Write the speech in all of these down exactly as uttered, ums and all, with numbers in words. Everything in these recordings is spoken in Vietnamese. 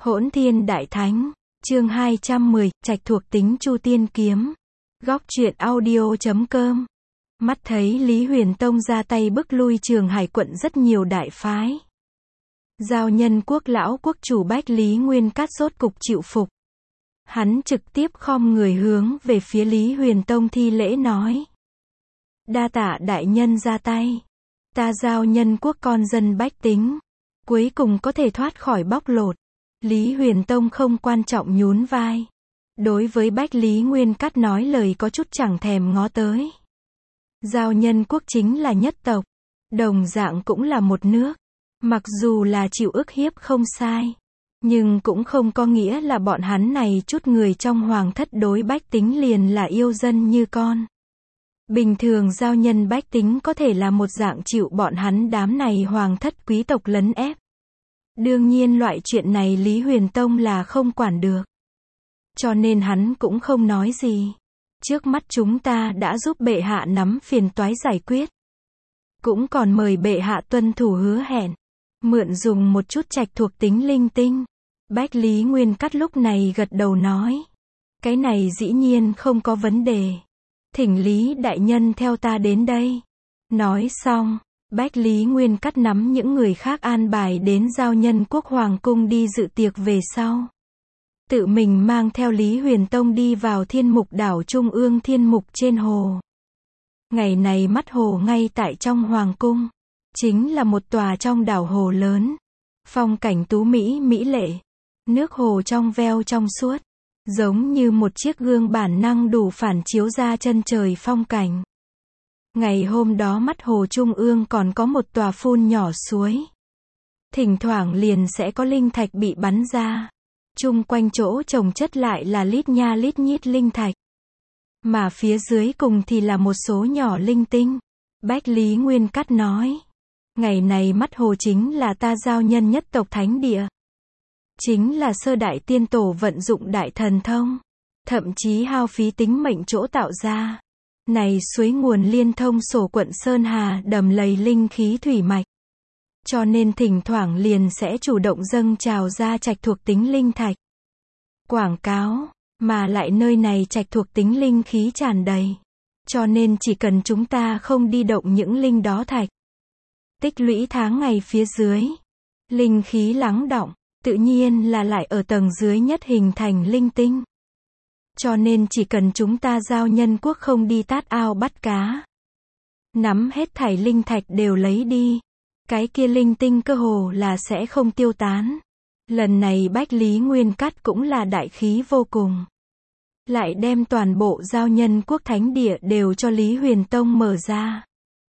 Hỗn Thiên Đại Thánh, chương hai trăm mười, trạch thuộc tính Chu Tiên Kiếm. Góc truyện audio chấm com. Mắt thấy Lý Huyền Tông ra tay bức lui Trường Hải quận rất nhiều đại phái. Giao Nhân Quốc lão quốc chủ Bách Lý Nguyên Cát rốt cục chịu phục. Hắn trực tiếp khom người hướng về phía Lý Huyền Tông thi lễ nói: đa tạ đại nhân ra tay. Ta Giao Nhân Quốc con dân bách tính, cuối cùng có thể thoát khỏi bóc lột. Lý Huyền Tông không quan trọng nhún vai. Đối với Bách Lý Nguyên Cát nói lời có chút chẳng thèm ngó tới. Giao Nhân Quốc chính là nhất tộc, đồng dạng cũng là một nước. Mặc dù là chịu ức hiếp không sai, nhưng cũng không có nghĩa là bọn hắn này chút người trong hoàng thất đối bách tính liền là yêu dân như con. Bình thường giao nhân bách tính có thể là một dạng chịu bọn hắn đám này hoàng thất quý tộc lấn ép. Đương nhiên loại chuyện này Lý Huyền Tông là không quản được. Cho nên hắn cũng không nói gì. Trước mắt chúng ta đã giúp bệ hạ nắm phiền toái giải quyết. Cũng còn mời bệ hạ tuân thủ hứa hẹn. Mượn dùng một chút trạch thuộc tính linh tinh. Bách Lý Nguyên Cát lúc này gật đầu nói: cái này dĩ nhiên không có vấn đề. Thỉnh Lý đại nhân theo ta đến đây. Nói xong, Bách Lý Nguyên Cát nắm những người khác an bài đến Giao Nhân Quốc hoàng cung đi dự tiệc về sau. Tự mình mang theo Lý Huyền Tông đi vào Thiên Mục đảo trung ương Thiên Mục trên hồ. Ngày này mắt hồ ngay tại trong hoàng cung. Chính là một tòa trong đảo hồ lớn. Phong cảnh tú mỹ mỹ lệ. Nước hồ trong veo trong suốt. Giống như một chiếc gương bản năng đủ phản chiếu ra chân trời phong cảnh. Ngày hôm đó mắt hồ trung ương còn có một tòa phun nhỏ suối. Thỉnh thoảng liền sẽ có linh thạch bị bắn ra. Chung quanh chỗ trồng chất lại là lít nha lít nhít linh thạch. Mà phía dưới cùng thì là một số nhỏ linh tinh. Bách Lý Nguyên Cát nói: ngày này mắt hồ chính là ta giao nhân nhất tộc thánh địa. Chính là sơ đại tiên tổ vận dụng đại thần thông. Thậm chí hao phí tính mệnh chỗ tạo ra. Này suối nguồn liên thông sổ quận Sơn Hà đầm lầy linh khí thủy mạch. Cho nên thỉnh thoảng liền sẽ chủ động dâng trào ra trạch thuộc tính linh thạch. Quảng cáo, mà lại nơi này trạch thuộc tính linh khí tràn đầy. Cho nên chỉ cần chúng ta không đi động những linh đó thạch. Tích lũy tháng ngày phía dưới. Linh khí lắng đọng, tự nhiên là lại ở tầng dưới nhất hình thành linh tinh. Cho nên chỉ cần chúng ta Giao Nhân Quốc không đi tát ao bắt cá. Nắm hết thảy linh thạch đều lấy đi. Cái kia linh tinh cơ hồ là sẽ không tiêu tán. Lần này Bách Lý Nguyên Cát cũng là đại khí vô cùng. Lại đem toàn bộ Giao Nhân Quốc thánh địa đều cho Lý Huyền Tông mở ra.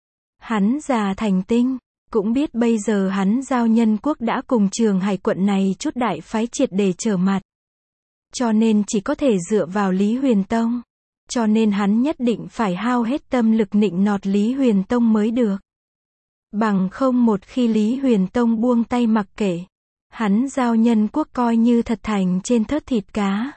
Hắn già thành tinh, cũng biết bây giờ hắn Giao Nhân Quốc đã cùng Trường Hải quận này chút đại phái triệt để trở mặt. Cho nên chỉ có thể dựa vào Lý Huyền Tông. Cho nên hắn nhất định phải hao hết tâm lực nịnh nọt Lý Huyền Tông mới được. Bằng không một khi Lý Huyền Tông buông tay mặc kệ, hắn Giao Nhân Quốc coi như thật thành trên thớt thịt cá.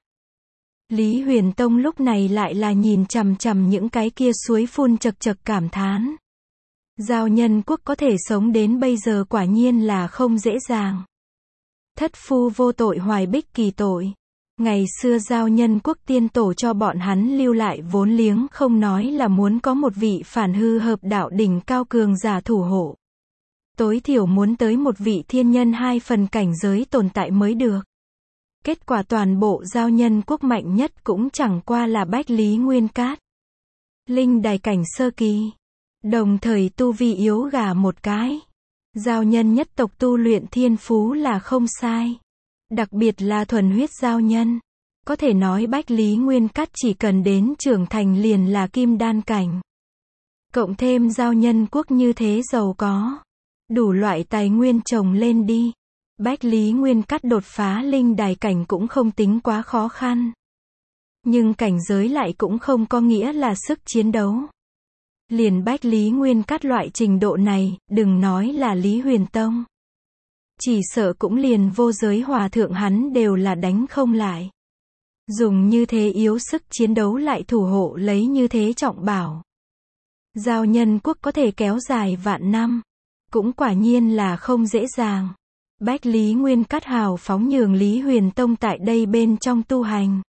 Lý Huyền Tông lúc này lại là nhìn chằm chằm những cái kia suối phun chật chật cảm thán. Giao Nhân Quốc có thể sống đến bây giờ quả nhiên là không dễ dàng. Thất phu vô tội hoài bích kỳ tội. Ngày xưa Giao Nhân Quốc tiên tổ cho bọn hắn lưu lại vốn liếng không nói là muốn có một vị phản hư hợp đạo đỉnh cao cường giả thủ hộ. Tối thiểu muốn tới một vị thiên nhân hai phần cảnh giới tồn tại mới được. Kết quả toàn bộ Giao Nhân Quốc mạnh nhất cũng chẳng qua là Bách Lý Nguyên Cát. Linh đài cảnh sơ kỳ. Đồng thời tu vi yếu gà một cái. Giao nhân nhất tộc tu luyện thiên phú là không sai. Đặc biệt là thuần huyết giao nhân. Có thể nói Bách Lý Nguyên Cát chỉ cần đến trưởng thành liền là kim đan cảnh. Cộng thêm Giao Nhân Quốc như thế giàu có. Đủ loại tài nguyên trồng lên đi. Bách Lý Nguyên Cát đột phá linh đài cảnh cũng không tính quá khó khăn. Nhưng cảnh giới lại cũng không có nghĩa là sức chiến đấu. Liền Bách Lý Nguyên Cát loại trình độ này, đừng nói là Lý Huyền Tông. Chỉ sợ cũng liền vô giới hòa thượng hắn đều là đánh không lại. Dùng như thế yếu sức chiến đấu lại thủ hộ lấy như thế trọng bảo. Giao Nhân Quốc có thể kéo dài vạn năm. Cũng quả nhiên là không dễ dàng. Bách Lý Nguyên Cát hào phóng nhường Lý Huyền Tông tại đây bên trong tu hành.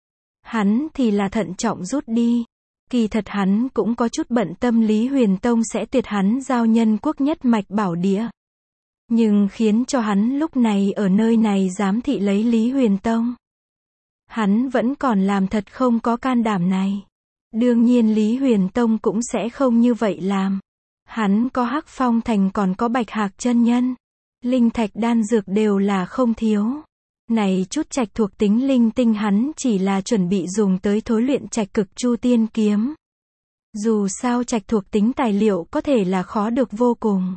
Hắn thì là thận trọng rút đi. Kỳ thật hắn cũng có chút bận tâm Lý Huyền Tông sẽ tuyệt hắn giao nhân quốc nhất mạch bảo địa. Nhưng khiến cho hắn lúc này ở nơi này giám thị lấy Lý Huyền Tông. Hắn vẫn còn làm thật không có can đảm này. Đương nhiên Lý Huyền Tông cũng sẽ không như vậy làm. Hắn có Hắc Phong Thành còn có Bạch Hạc chân nhân. Linh thạch đan dược đều là không thiếu. Này chút trạch thuộc tính linh tinh hắn chỉ là chuẩn bị dùng tới thối luyện trạch cực chu tiên kiếm. Dù sao trạch thuộc tính tài liệu có thể là khó được vô cùng.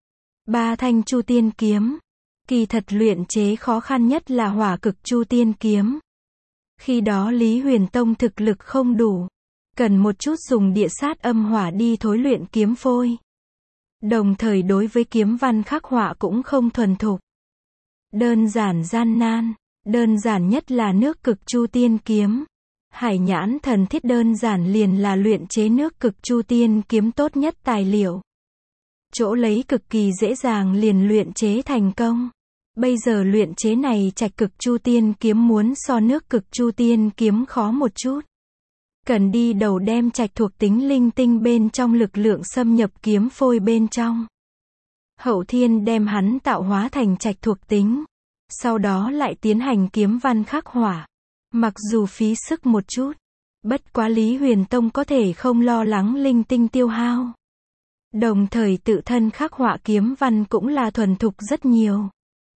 Ba thanh chu tiên kiếm. Kỳ thật luyện chế khó khăn nhất là hỏa cực chu tiên kiếm. Khi đó Lý Huyền Tông thực lực không đủ. Cần một chút dùng địa sát âm hỏa đi thối luyện kiếm phôi. Đồng thời đối với kiếm văn khắc họa cũng không thuần thục. Đơn giản gian nan. Đơn giản nhất là nước cực chu tiên kiếm. Hải nhãn thần thiết đơn giản liền là luyện chế nước cực chu tiên kiếm tốt nhất tài liệu. Chỗ lấy cực kỳ dễ dàng liền luyện chế thành công. Bây giờ luyện chế này trạch cực chu tiên kiếm muốn so nước cực chu tiên kiếm khó một chút. Cần đi đầu đem trạch thuộc tính linh tinh bên trong lực lượng xâm nhập kiếm phôi bên trong. Hậu thiên đem hắn tạo hóa thành trạch thuộc tính. Sau đó lại tiến hành kiếm văn khắc họa. Mặc dù phí sức một chút. Bất quá Lý Huyền Tông có thể không lo lắng linh tinh tiêu hao. Đồng thời tự thân khắc họa kiếm văn cũng là thuần thục rất nhiều.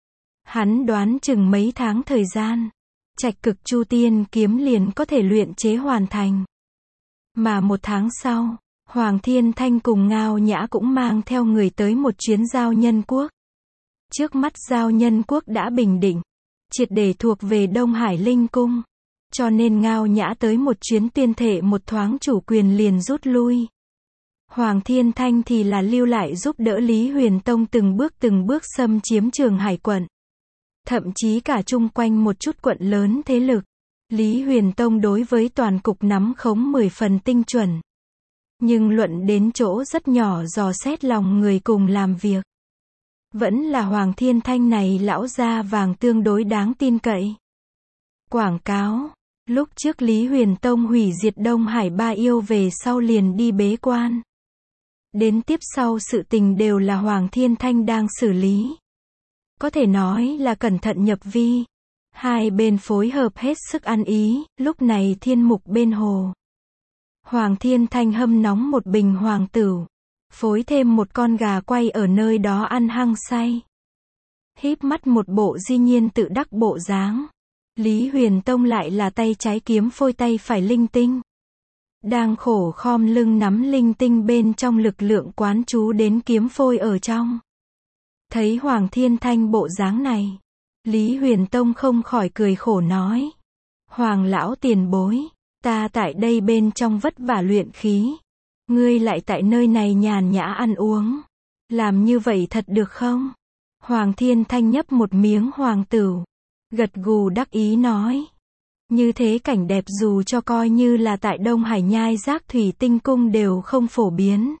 Hắn đoán chừng mấy tháng thời gian. Trạch cực chu tiên kiếm liền có thể luyện chế hoàn thành. Mà một tháng sau, Hoàng Thiên Thanh cùng Ngao Nhã cũng mang theo người tới một chuyến giao nhân quốc. Trước mắt giao nhân quốc đã bình định, triệt để thuộc về Đông Hải Linh Cung. Cho nên Ngao Nhã tới một chuyến tuyên thệ một thoáng chủ quyền liền rút lui. Hoàng Thiên Thanh thì là lưu lại giúp đỡ Lý Huyền Tông từng bước từng bước xâm chiếm Trường Hải quận. Thậm chí cả chung quanh một chút quận lớn thế lực. Lý Huyền Tông đối với toàn cục nắm khống mười phần tinh chuẩn. Nhưng luận đến chỗ rất nhỏ dò xét lòng người cùng làm việc. Vẫn là Hoàng Thiên Thanh này lão gia vàng tương đối đáng tin cậy. Quảng cáo. Lúc trước Lý Huyền Tông hủy diệt Đông Hải Ba Yêu về sau liền đi bế quan. Đến tiếp sau sự tình đều là Hoàng Thiên Thanh đang xử lý. Có thể nói là cẩn thận nhập vi. Hai bên phối hợp hết sức ăn ý, lúc này thiên mục bên hồ. Hoàng Thiên Thanh hâm nóng một bình hoàng tửu. Phối thêm một con gà quay ở nơi đó ăn hăng say. Híp mắt một bộ di nhiên tự đắc bộ dáng. Lý Huyền Tông lại là tay trái kiếm phôi tay phải linh tinh. Đang khổ khom lưng nắm linh tinh bên trong lực lượng quán chú đến kiếm phôi ở trong. Thấy Hoàng Thiên Thanh bộ dáng này. Lý Huyền Tông không khỏi cười khổ nói. Hoàng lão tiền bối, ta tại đây bên trong vất vả luyện khí. Ngươi lại tại nơi này nhàn nhã ăn uống. Làm như vậy thật được không? Hoàng Thiên Thanh nhấp một miếng hoàng tửu. Gật gù đắc ý nói. Như thế cảnh đẹp dù cho coi như là tại Đông Hải Nhai Giác Thủy Tinh Cung đều không phổ biến.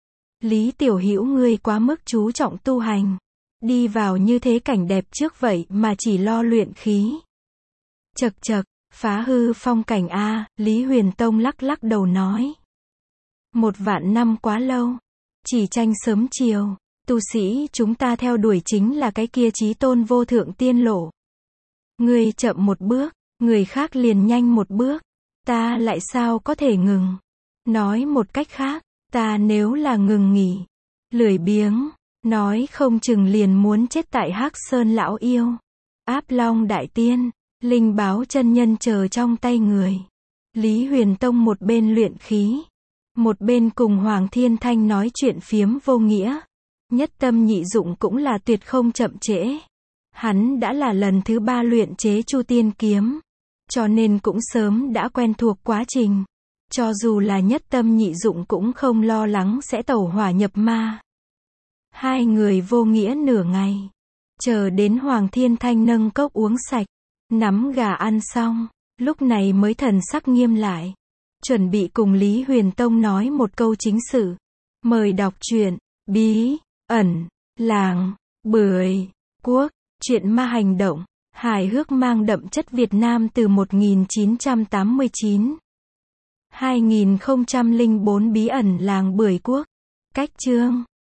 Lý Tiểu Hữu ngươi quá mức chú trọng tu hành. Đi vào như thế cảnh đẹp trước vậy mà chỉ lo luyện khí. Chật chật, phá hư phong cảnh a, Lý Huyền Tông lắc lắc đầu nói. Một vạn năm quá lâu. Chỉ tranh sớm chiều. Tu sĩ chúng ta theo đuổi chính là cái kia chí tôn vô thượng tiên lộ. Ngươi chậm một bước, người khác liền nhanh một bước. Ta lại sao có thể ngừng? Nói một cách khác, ta nếu là ngừng nghỉ, lười biếng, nói không chừng liền muốn chết tại Hắc Sơn lão yêu. Áp Long đại tiên, linh báo chân nhân chờ trong tay người. Lý Huyền Tông một bên luyện khí, một bên cùng Hoàng Thiên Thanh nói chuyện phiếm vô nghĩa. Nhất tâm nhị dụng cũng là tuyệt không chậm trễ. Hắn đã là lần thứ ba luyện chế Chu Tiên kiếm, cho nên cũng sớm đã quen thuộc quá trình. Cho dù là nhất tâm nhị dụng cũng không lo lắng sẽ tẩu hỏa nhập ma. Hai người vô nghĩa nửa ngày, chờ đến Hoàng Thiên Thanh nâng cốc uống sạch, nắm gà ăn xong, lúc này mới thần sắc nghiêm lại, chuẩn bị cùng Lý Huyền Tông nói một câu chính sự. Mời đọc truyện Bí ẩn Làng Bưởi. Quốc, truyện ma hành động, hài hước mang đậm chất Việt Nam từ một nghìn chín trăm tám mươi chín. hai nghìn không trăm lẻ bốn Bí ẩn làng Bưởi Quốc. Cách chương